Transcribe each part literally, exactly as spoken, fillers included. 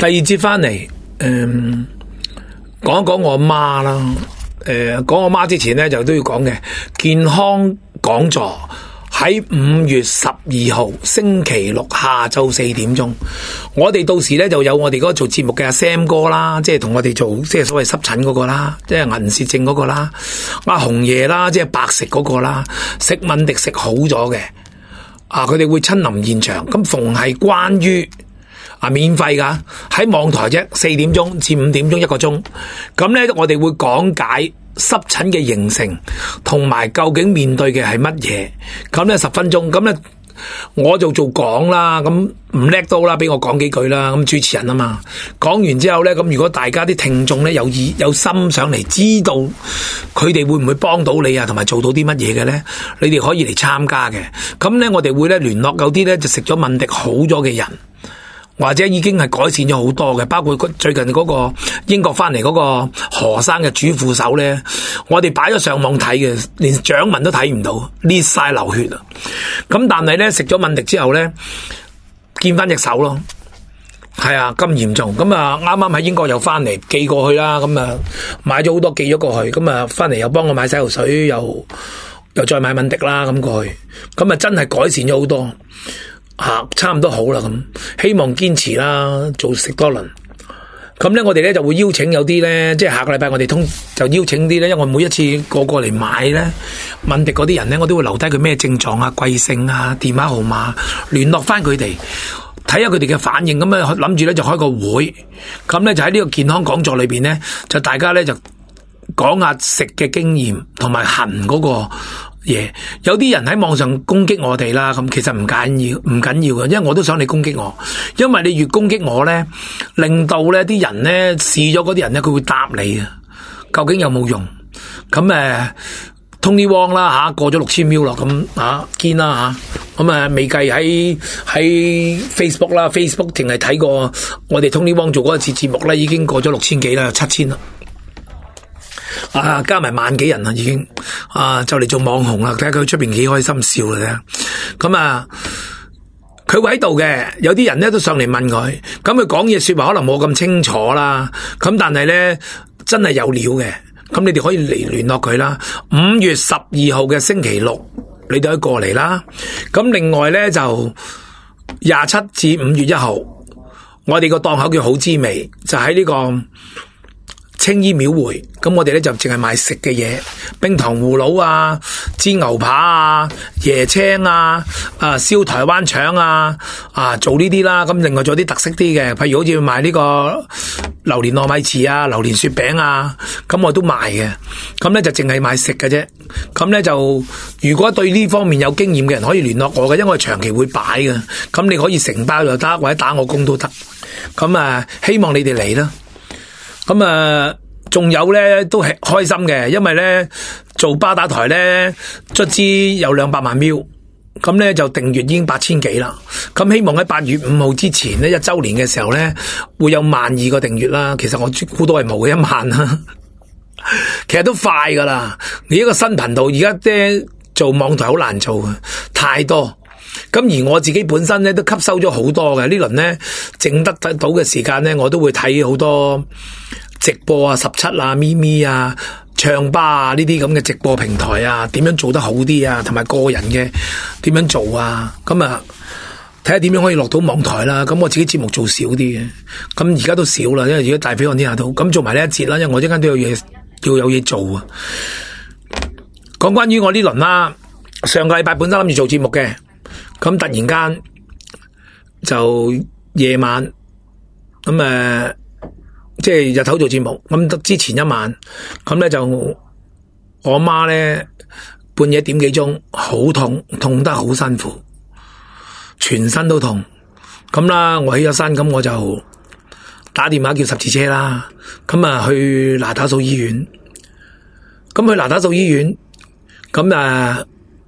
第二節翻嚟，誒、嗯，講一講我媽啦。誒、呃，講我媽之前咧，就都要講嘅健康講座喺五月十二號星期六下晝四點鐘，我哋到時咧就有我哋嗰個做節目嘅阿 Sam 哥啦，即係同我哋做即係所謂濕疹嗰個啦，即係銀屑症嗰個啦，阿紅爺啦，即係白食嗰個啦，食敏迪食好咗嘅，啊，佢哋會親臨現場，咁逢係關於啊，免費噶，喺網台啫，四點鐘至五點鐘一個鐘。咁咧，我哋會講解濕疹嘅形成，同埋究竟面對嘅係乜嘢。咁咧十分鐘，咁咧我就做講啦，咁唔叻到啦，俾我講幾句啦。咁主持人啊嘛，講完之後咧，咁如果大家啲聽眾咧有意有心上嚟，知道佢哋會唔會幫到你啊，同埋做到啲乜嘢嘅咧，你哋可以嚟參加嘅。咁咧，我哋會咧聯絡有啲咧就食咗敏迪好咗嘅人。或者已經係改善咗好多嘅，包括最近嗰個英國翻嚟嗰個何生嘅主副手咧，我哋擺咗上網睇嘅，連掌紋都睇唔到，裂晒流血啊！咁但係咧食咗敏迪之後咧，見翻隻手咯，係啊，咁嚴重。咁啊啱啱喺英國又翻嚟寄過去啦，咁啊買咗好多寄咗過去，咁啊翻嚟又幫我買洗頭水，又又再買敏迪啦咁過去，咁啊真係改善咗好多。吓，差唔多好啦咁，希望堅持啦，做食多輪。咁咧，我哋咧就會邀請有啲咧，即係下個禮拜我哋通就邀請啲咧，因為我每一次個個嚟買咧，敏迪嗰啲人咧，我都會留低佢咩症狀啊、貴姓啊、電話號碼，聯絡翻佢哋，睇下佢哋嘅反應。咁啊，諗住咧就開個會，咁咧就喺呢個健康講座裏邊咧，就大家咧就講下食嘅經驗同埋痕嗰個嘢，有啲人喺網上攻擊我哋啦，咁其實唔緊要，唔緊要嘅，因為我都想你攻擊我，因為你越攻擊我咧，令到咧啲人咧試咗嗰啲人咧，佢會答你啊，究竟有冇用？咁誒 Tony Wong 啦吓，過咗六千 mil 咯，咁啊堅啦吓，咁啊未計喺喺 Facebook 啦 ，Facebook 淨係睇過我哋 Tony Wong 做嗰一次節目咧，已經過咗六千幾啦，七千啦。啊，加埋萬幾人啦，已經啊，就嚟做網紅啦！睇下佢出邊幾開心笑啦，咁啊，佢會喺度嘅，有啲人咧都上嚟問佢，咁佢講嘢說話可能冇咁清楚啦，咁但係咧真係有料嘅，咁你哋可以嚟聯絡佢啦。五月十二號嘅星期六，你哋可以過嚟啦。咁另外咧就廿七至五月一號，我哋個檔口叫好滋味，就喺呢個青衣廟會，咁我哋咧就淨係賣食嘅嘢，冰糖葫蘆啊、煎牛扒啊、椰青啊、啊燒台灣腸啊，啊做呢啲啦。咁另外做啲特色啲嘅，譬如好似賣呢個榴蓮糯米糍啊、榴蓮雪餅啊，咁我都賣嘅。咁咧就淨係賣食嘅啫。咁咧就如果對呢方面有經驗嘅人可以聯絡我嘅，因為我長期會擺嘅。咁你可以承包又得，或者打我工都得。咁啊，希望你哋嚟啦。咁啊，仲有咧都係開心嘅，因為咧做巴打台咧，卒之有兩百萬 view，咁咧就訂閱已經八千幾啦。咁希望喺八月五號之前咧，一周年嘅時候咧，會有萬二個訂閱啦。其實我估到係冇嘅一萬啦，其實都快噶啦。你一個新頻道而家咧做網台好難做嘅，太多。咁而我自己本身咧都吸收咗好多嘅，呢輪咧剩得得到嘅時間咧，我都會睇好多直播啊、十七啊、咪咪啊、唱吧啊呢啲咁嘅直播平台啊，點樣做得好啲啊，同埋個人嘅點樣做啊，咁啊睇下點樣可以落到網台啦。咁我自己節目做少啲嘅，咁而家都少啦，因為而家大飛看天下都咁做埋呢一節啦，因為我一陣間都有嘢要有嘢做啊。講關於我呢輪啦，上個禮拜本身諗住做節目嘅。咁突然間就夜晚咁誒、呃，即係日頭做節目。咁之前一晚咁咧就我媽咧半夜點幾鐘好痛，痛得好辛苦，全身都痛。咁啦，我起咗身，咁我就打電話叫十字車啦。咁啊去那打素醫院。咁去那打素醫院，咁啊。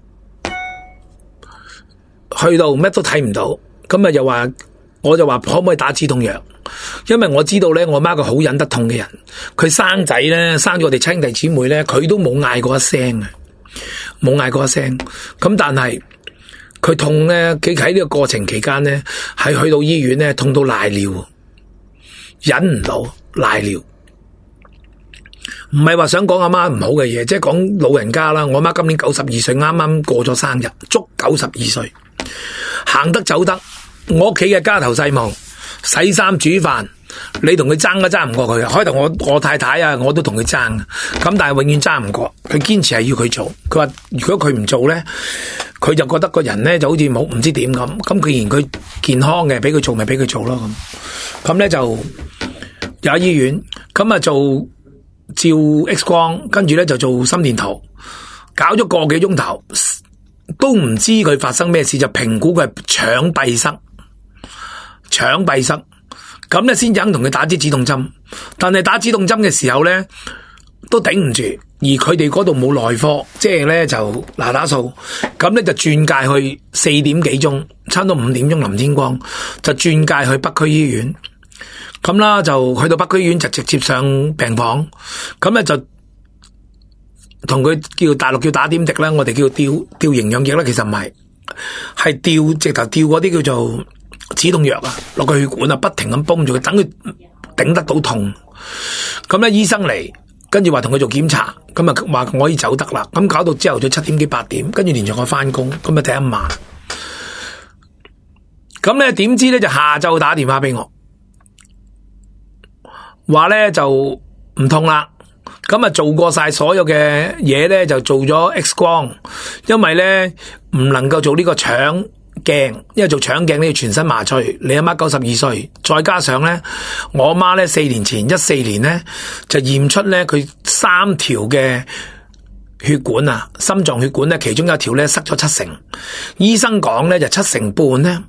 去到咩都睇唔到，咁啊又話，我就話可唔可以打止痛藥？因為我知道咧，我媽個好忍得痛嘅人，佢生仔咧，生咗我哋親弟姊妹咧，佢都冇嗌過一聲嘅，冇嗌過一聲。咁但係佢痛咧，佢喺呢個過程期間咧，係去到醫院咧，痛到瀨尿。 忍唔到賴尿。唔係話想講阿媽唔好嘅嘢，即係講老人家啦。我阿媽今年九十二歲，啱啱過咗生日，足九十二歲，行得走得。我屋企嘅家頭細務，洗衫煮飯，你同佢爭都爭唔過佢嘅。開頭我我太太啊，我都同佢爭，咁但係永遠爭唔過。佢堅持係要佢做，佢話如果佢唔做咧，佢就覺得個人咧就好似冇唔知點咁。咁既然佢健康嘅，俾佢做咪俾佢做咯咁。咁咧就有喺醫院，咁啊做。照 X 光，跟住咧就做心電圖，搞咗個幾鐘頭，都唔知佢發生咩事，就評估佢係腸閉塞，腸閉塞，咁咧先肯同佢打支止痛針。但係打止痛針嘅時候咧，都頂唔住，而佢哋嗰度冇內科，即係咧就嗱打素，咁咧就轉介去四點幾鐘，差唔多五點鐘臨天光，就轉介去北區醫院。咁啦，就去到北區醫院就直接上病房，咁咧就同佢叫大陸叫打點滴啦，我哋叫吊吊營養液啦，其實唔係，係吊直頭吊嗰啲叫做止痛藥啊，落個血管啊，不停咁泵住佢，等佢頂得到痛。咁咧醫生嚟，跟住話同佢做檢查，咁啊話我可以走得啦。咁搞到朝頭早七點幾八點，跟住連續我翻工，咁啊第一晚。咁咧點知咧就下晝打電話俾我。話咧就唔痛啦，咁啊做過晒所有嘅嘢咧，就做咗 X 光，因為咧唔能夠做呢個腸鏡，因為做腸鏡呢要全身麻醉。你阿媽九十二歲，再加上咧我阿媽咧四年前一四年咧就驗出咧佢三條嘅血管啊，心臟血管咧其中有一條咧塞咗七成，醫生講咧就七成半咧。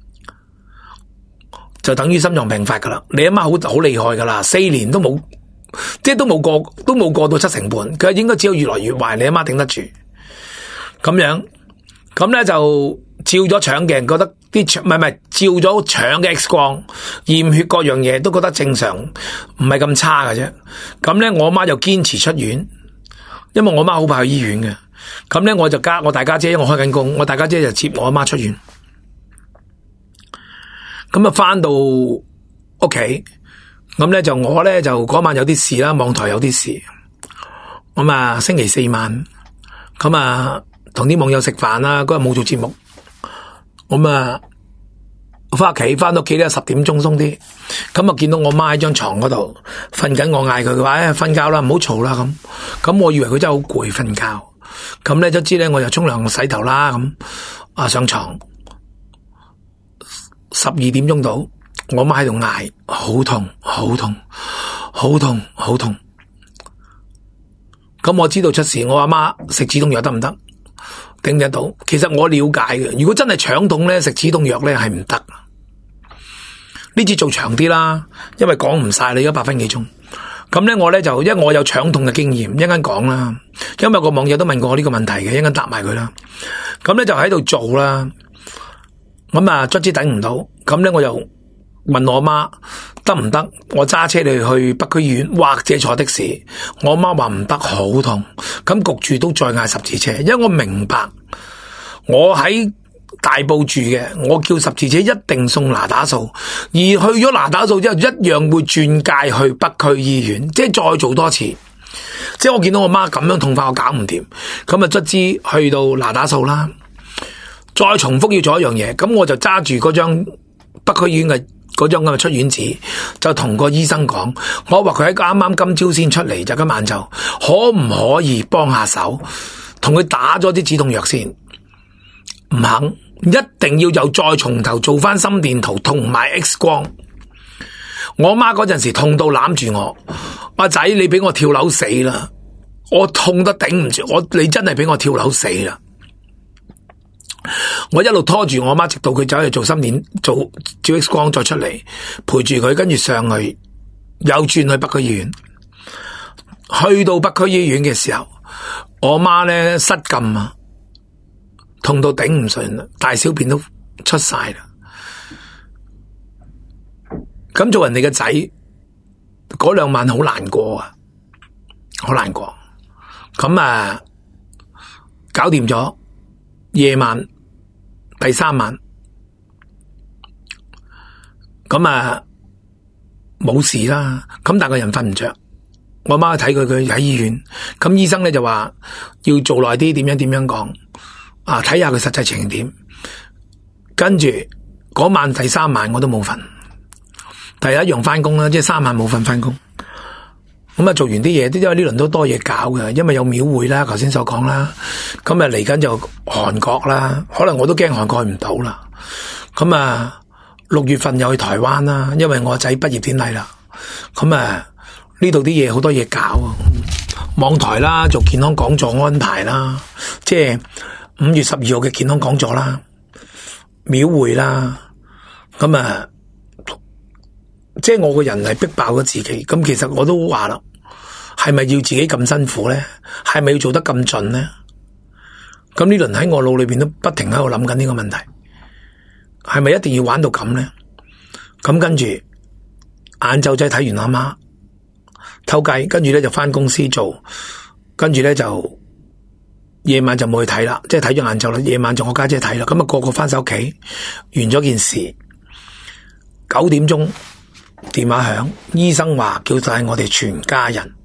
就等於心臟病發噶啦，你阿媽好好厲害噶啦，四年都冇，即係都冇過，都冇過到七成半，佢應該只有越來越壞，你阿媽頂得住。咁樣，咁咧就照咗腸鏡，覺得啲腸唔係唔係照咗腸嘅 X 光，驗血各樣嘢都覺得正常，唔係咁差嘅啫。咁咧我阿媽就堅持出院，因為我阿媽好怕去醫院嘅。咁咧我就加我大家姐，因為我開緊工，我大家姐就接我阿媽出院。咁啊，翻到屋企，咁咧就我咧就嗰晚有啲事啦，網台有啲事，咁啊星期四晚，咁啊同啲網友食飯啦，嗰日冇做節目，咁啊翻屋企，翻到屋企咧十點鐘鬆啲，咁啊見到我媽喺張床嗰度瞓緊，我嗌佢嘅話，誒瞓覺啦，唔好嘈啦咁，咁我以為佢真係好攰瞓覺，咁咧就知咧我就沖涼洗頭啦，咁啊上床。十二點鐘到，我媽喺度嗌，好痛，好痛，好痛，好痛。咁我知道出事，我阿媽食止痛藥得唔得？頂得到？其實我了解嘅，如果真係腸痛咧，食止痛藥咧係唔得。呢次做長啲啦，因為講唔晒你而家八分幾鐘。咁咧我咧就，因為我有腸痛嘅經驗，一陣間講啦。因為個網友都問過我呢個問題嘅，一陣間答埋佢啦。咁咧就喺度做啦。咁啊，卒之頂唔到，咁咧我就問我媽得唔得？我揸車你去北區醫院，或者坐的士。我媽話唔得，好痛。咁焗住都再嗌十字車，因為我明白我喺大埔住嘅，我叫十字車一定送那打素，而去咗那打素之後，一樣會轉介去北區醫院，即係再做多次。即係我見到我媽咁樣痛法，我搞唔掂，咁啊卒之去到那打素啦。再重複要做一樣嘢，咁我就揸住嗰張北區醫院嘅嗰張咁嘅出院紙，就同個醫生講，我話佢喺啱啱今朝先出嚟，就今晚就可唔可以幫下手，同佢打咗啲止痛藥先？唔肯，一定要又再從頭做翻心電圖同埋 X 光。我媽嗰陣時痛到攬住我，阿仔你俾我跳樓死啦！我痛得頂唔住，我你真係俾我跳樓死啦！我一路拖住我媽，直到佢走去做心電、做照 X 光，再出嚟陪住佢，跟住上去又轉去北區醫院。去到北區醫院嘅時候，我媽咧失禁啊，痛到頂唔順啦，大小便都出晒啦。咁做人哋嘅仔，嗰兩晚好難過啊，好難過。咁啊，搞掂咗。夜晚第三晚，咁啊冇事啦，咁但係個人瞓唔着。我媽睇佢，佢喺醫院，咁醫生咧就話要做耐啲，點樣點樣講啊？睇下佢實際情形點。跟住嗰晚第三晚我都冇瞓，第一樣翻工啦，即係三晚冇瞓翻工。咁啊做完啲嘢，因為呢輪都多嘢搞嘅，因為有廟會啦，頭先所講啦。咁啊嚟緊就韓國啦，可能我都驚韓國去唔到啦。咁啊六月份又去台灣啦，因為我仔畢業典禮啦。咁啊呢度啲嘢好多嘢搞啊，網台啦，做健康講座安排啦，即係五月十二號嘅健康講座啦，廟會啦。咁啊即係我個人係逼爆咗自己，咁其實我都話啦，係咪要自己咁辛苦咧？係咪要做得咁盡咧？咁呢輪喺我腦裏邊都不停喺度諗緊呢個問題，係咪一定要玩到咁咧？咁跟住晏晝仔睇完阿媽偷雞，跟住咧就翻公司做，跟住咧就夜晚就冇去睇啦，即係睇咗晏晝啦，夜晚就我家姐睇啦，咁啊個個翻晒屋企，完咗件事，九點鐘。電話響，醫生話叫晒我哋全家人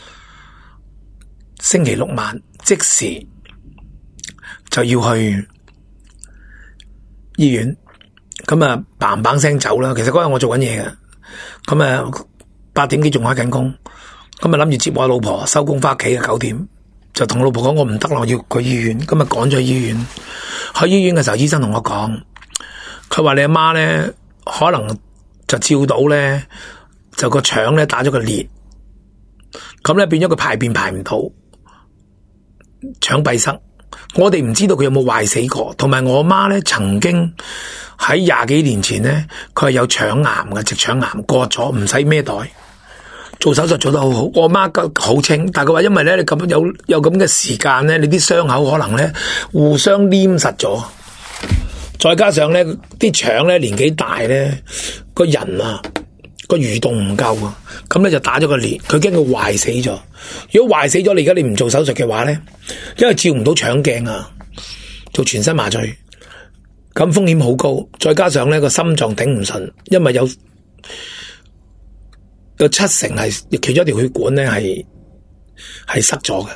星期六晚即時就要去醫院，咁啊嘭嘭聲走啦。其實嗰日我做緊嘢嘅，咁啊八點幾仲開緊工，咁啊諗住接我老婆收工翻屋企嘅九點，就同我老婆講我唔得啦，我要去醫院，咁啊趕咗去醫院。去醫院嘅時候，醫生同我講，佢話你阿媽咧可能。就照到咧，就個腸咧打咗個裂，咁咧變咗佢排便排唔到，腸閉塞。我哋唔知道佢有冇壞死過，同埋我媽咧曾經喺廿幾年前咧，佢係有腸癌嘅，直腸癌割咗，唔使孭袋，做手術做得好好。我媽好清，但係佢話因為咧你咁有有咁嘅時間咧，你啲傷口可能咧互相黏實咗。再加上咧，啲腸咧年紀大咧，個人啊個蠕動唔夠啊，咁咧就打咗個裂，佢驚佢壞死咗。如果壞死咗，你而家你唔做手術嘅話咧，因為照唔到腸鏡啊，做全身麻醉，咁風險好高。再加上咧個心臟頂唔順，因為有有七成係其中一條血管咧係係塞咗嘅。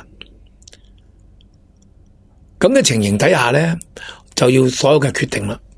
咁嘅情形底下咧，就要所有嘅決定啦。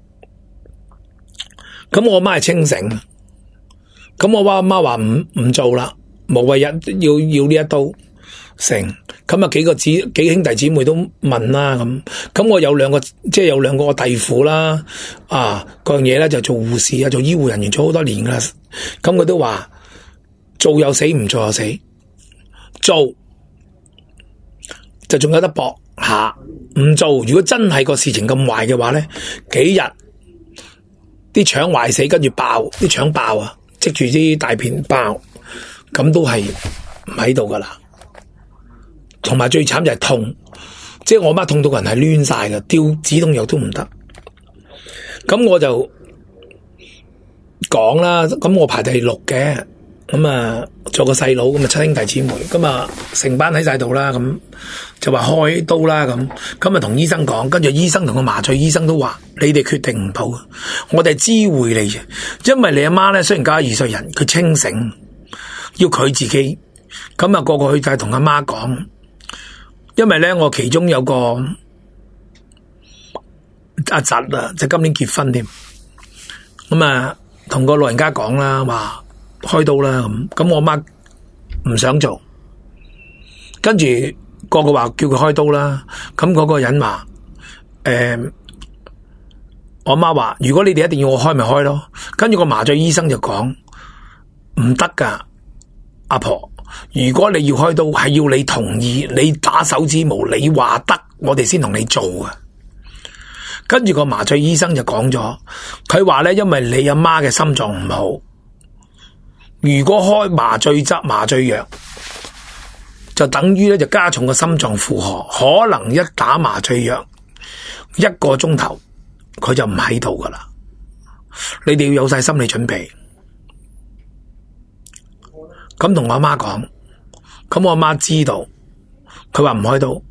咁我阿媽係清醒，咁我阿媽話唔唔做啦，無謂日要要呢一刀成。咁啊幾個姊幾兄弟姊妹都問啦，咁咁我有兩個即係有兩個弟婦啦，啊嗰樣嘢咧就做護士啊，做醫護人員做好多年噶啦。咁佢都話做又死，唔做又死，做就仲有得搏下，唔做如果真係個事情咁壞嘅話咧，幾日啲腸壞死，跟住爆啲腸爆啊，積住啲大片爆，咁都係唔喺度噶啦。同埋最慘就係痛，即係我媽痛到個人係攣晒嘅，吊止痛藥都唔得。咁我就講啦，咁我排第六嘅，咁啊做個細佬，咁啊七兄弟姊妹，咁啊成班喺晒度啦，咁就話開刀啦，咁咁啊同醫生講，跟住醫生同個麻醉醫生都話，你哋決定唔到，我哋知會你嘅，因為你阿媽咧雖然九十二歲人，佢清醒，要佢自己，咁啊個個去晒同阿媽講，因為咧我其中有個阿侄啊，就今年結婚添，咁啊同個老人家講啦，話開刀啦，咁咁我媽唔想做，跟住個個話叫佢開刀啦，咁嗰個人話誒、呃，我媽話如果你哋一定要我開咪開咯，跟住個麻醉醫生就講唔得噶，阿婆，如果你要開刀係要你同意，你打手指模，你話得，我哋先同你做啊。跟住個麻醉醫生就講咗，佢話咧，因為你阿媽嘅心臟唔好，如果開麻醉劑麻醉藥，就等於咧就加重個心臟負荷，可能一打麻醉藥一個鐘頭佢就唔喺度噶啦。你哋要有晒心理準備。咁同我阿媽講，咁我阿媽知道，佢話唔開刀。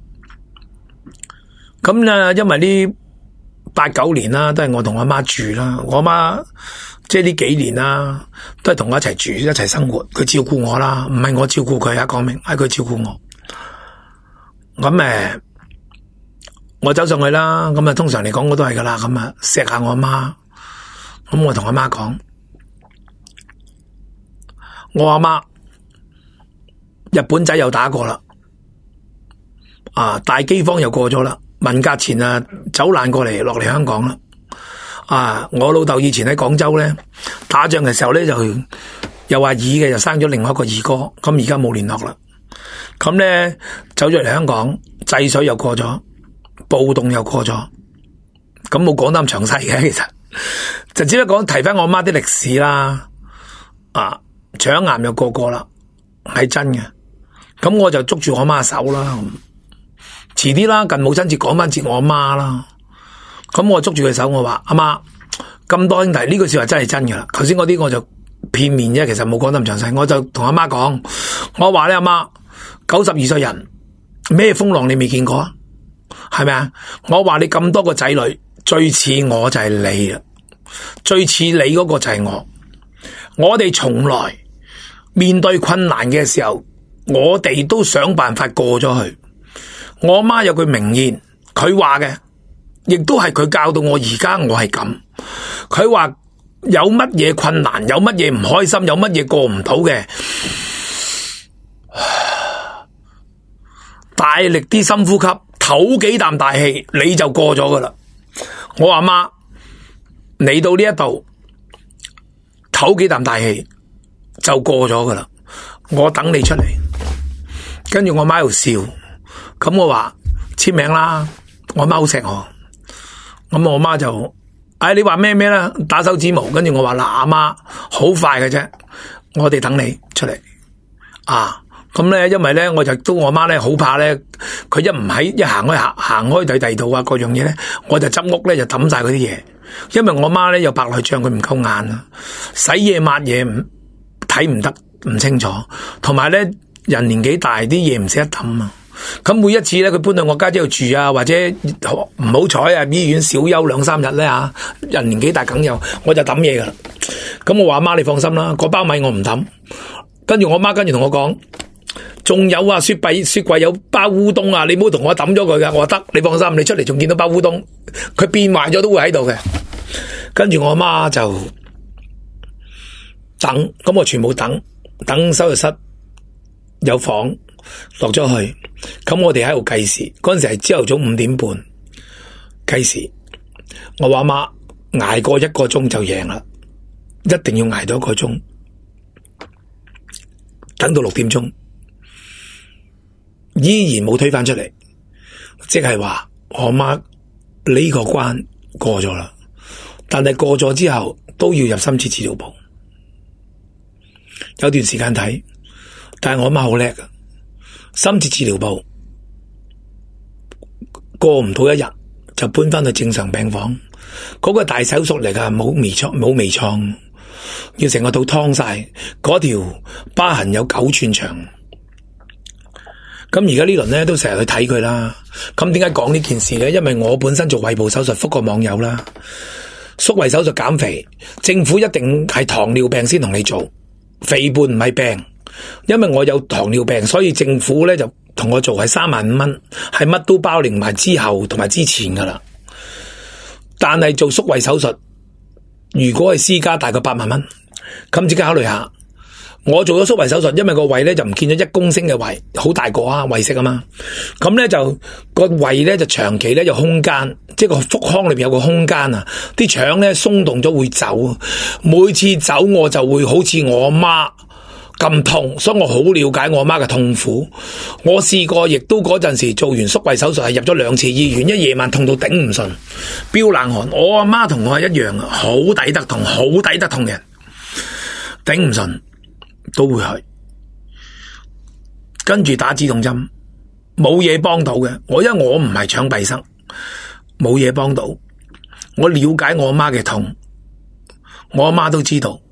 咁咧，因為呢八九年啦，都係我同我阿媽住啦。我阿媽即係呢幾年啦，都係同我一齊住一齊生活，佢照顧我啦，唔係我照顧佢啊，講明係佢照顧我。咁誒，我走上去啦，咁啊通常嚟講我都係噶啦，咁啊錫下我阿媽，咁我同阿媽講，我阿媽日本仔又打過啦，啊大饑荒又過咗啦，文革前啊走難過嚟落嚟香港啦。啊！我老豆以前喺廣州咧打仗嘅時候咧，就又話二嘅就生咗另外一個二哥，咁而家冇聯絡啦。咁咧走咗嚟香港，制水又過咗，暴動又過咗，咁冇講得咁詳細嘅，其實就只不過講提翻我媽啲歷史啦。啊，腸癌又過過啦，係真嘅。咁我就捉住我媽手啦，遲啲啦，近母親節講翻節我媽啦。咁我捉住佢手，我話阿媽，咁多兄弟呢句說話真係真噶啦。頭先嗰啲我就片面啫，其實冇講得咁詳細。我就同阿媽講，我話咧阿媽，九十二歲人咩風浪你未見過啊？係咪啊？我話你咁多個仔女，最似我就係你啦，最似你嗰個就係我。我哋從來面對困難嘅時候，我哋都想辦法過咗去。我阿媽有句名言，佢話嘅。亦都係佢教到我而家我係咁，佢話有乜嘢困難，有乜嘢唔開心，有乜嘢過唔到嘅，大力啲深呼吸，唞幾啖大氣，你就過咗噶啦。我阿媽，你到呢一度唞幾啖大氣就過咗噶啦，我等你出嚟。跟住我媽喺度笑，咁我話簽名啦，我媽好錫我。咁我媽就，哎，你話咩咩啦？打手指模，跟住我話嗱，阿媽好快嘅啫，我哋等你出嚟啊！咁咧，因為咧，我就都我媽咧好怕咧，佢一唔喺一行開行行開第第度啊，各樣嘢咧，我就執屋咧就抌晒嗰啲嘢，因為我媽咧有白內障，佢唔夠眼啊，洗嘢抹嘢唔睇唔得唔清楚，同埋咧人年紀大啲嘢唔捨得抌啊。咁每一次咧，佢搬到我家姐度住啊，或者唔好彩啊，醫院小休兩三日咧吓，人年紀大梗有，我就抌嘢噶啦。咁我話阿媽你放心啦，嗰包米我唔抌。跟住我媽跟住同我講，仲有啊，雪櫃雪櫃有包烏冬啊，你唔好同我抌咗佢噶。我話得，你放心，你出嚟仲見到包烏冬，佢變壞咗都會喺度嘅。跟住我阿媽就等，咁我全部等，等手術室有房。落咗去，咁我哋喺度計時，嗰陣時係朝頭早五點半計時。我話阿媽捱過一個鐘就贏啦，一定要捱到一個鐘，等到六點鐘依然冇推返出嚟，即係話我阿媽呢個關過咗啦，但係過咗之後都要入深切治療部，有段時間睇，但係我阿媽好叻噶。深切治療部過唔到一日就搬翻去正常病房，嗰個大手術嚟噶，冇微創冇微創，要成個肚劏晒，嗰條疤痕有九寸長。咁而家呢輪咧都成日去睇佢啦。咁點解講呢件事咧？因為我本身做胃部手術，覆過網友啦，縮胃手術減肥，政府一定係糖尿病先同你做，肥胖唔係病。因為我有糖尿病，所以政府咧就同我做係三萬五蚊，係乜都包，連埋之後同埋之前噶啦。但係做縮胃手術，如果係私家大概八萬蚊，咁即刻考慮下。我做咗縮胃手術，因為個胃咧就唔見咗一公升嘅胃，好大個啊，胃食啊嘛。咁咧就個胃咧就長期咧有空間，即係個腹腔裏邊有個空間啊，啲腸咧鬆動咗會走，每次走我就會好似我阿媽咁痛，所以我好了解我阿媽嘅痛苦。我試過，亦都嗰陣時做完縮胃手術係入咗兩次醫院，一夜晚痛到頂唔順，飆冷汗。我阿媽同我係一樣啊，好抵得痛，好抵得痛嘅，頂唔順都會去，跟住打止痛針，冇嘢幫到嘅。我因為我唔係腸閉塞，冇嘢幫到。我了解我阿媽嘅痛，我阿媽都知道。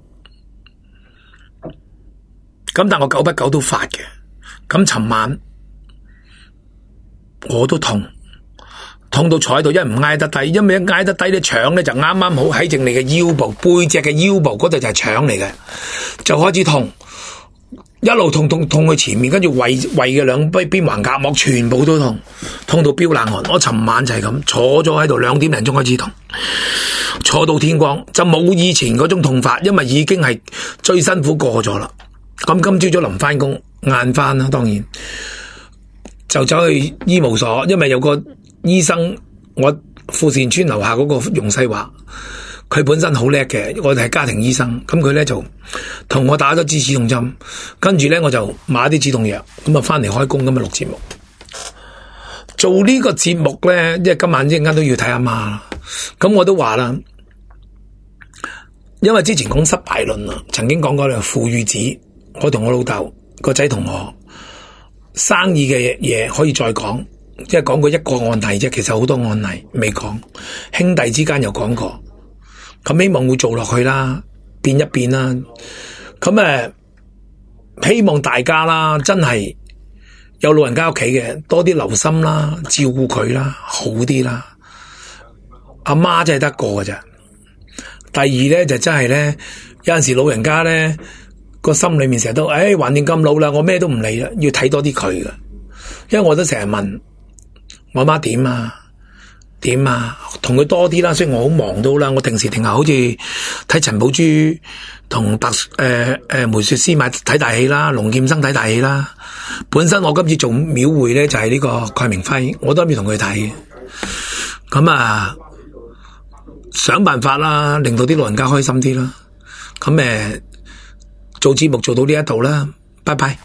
咁但我久不久都發嘅，咁尋晚我都痛， 痛到坐喺度，一唔挨得低，因為一挨得低咧，腸咧就啱啱好喺正你嘅腰部背脊嘅腰部嗰度就係腸嚟嘅，就開始痛，一路痛痛痛去前面，跟住胃胃嘅兩邊邊橫膈膜全部都痛，痛到飆冷汗。我尋晚就係咁坐咗喺度，兩點零鐘開始痛，坐到天光，就冇以前嗰種痛法，因為已經係最辛苦過咗啦。咁今朝早臨翻工晏翻啦，當然就走去醫務所，因為有個醫生，我富善村樓下嗰個容世華，佢本身好叻嘅，我哋係家庭醫生，咁佢咧就同我打咗支止痛針，跟住咧我就買啲止痛藥，咁啊翻嚟開工，咁啊錄節目。做呢個節目咧，因為今晚一陣間都要睇阿媽啦，咁我都話啦，因為之前講失敗論啦，曾經講過咧父與子。我同我老豆個仔同我生意嘅嘢可以再講，即係講過一個案例啫，其實好多案例未講，兄弟之間又講過，咁希望會做落去啦，變一變啦，咁誒希望大家啦，真係有老人家屋企嘅多啲留心啦，照顧佢啦，好啲啦，阿媽真係得個㗎咋。第二咧就真係咧，有陣時老人家咧。個心裏面成日都，誒、哎，橫掂咁老啦，我咩都唔理啦，要睇多啲佢噶。因為我都成日問我媽點啊，點啊，同佢多啲啦。雖然我好忙都啦，我定時定候好似睇陳寶珠同白誒誒梅雪詩買睇大戲啦，龍劍生睇大戲啦。本身我今次做廟會咧就係、是、呢個蓋明輝，我都諗住同佢睇嘅。咁啊，想辦法啦，令到啲老人家開心啲啦。咁誒。做節目做到呢一度啦，拜拜。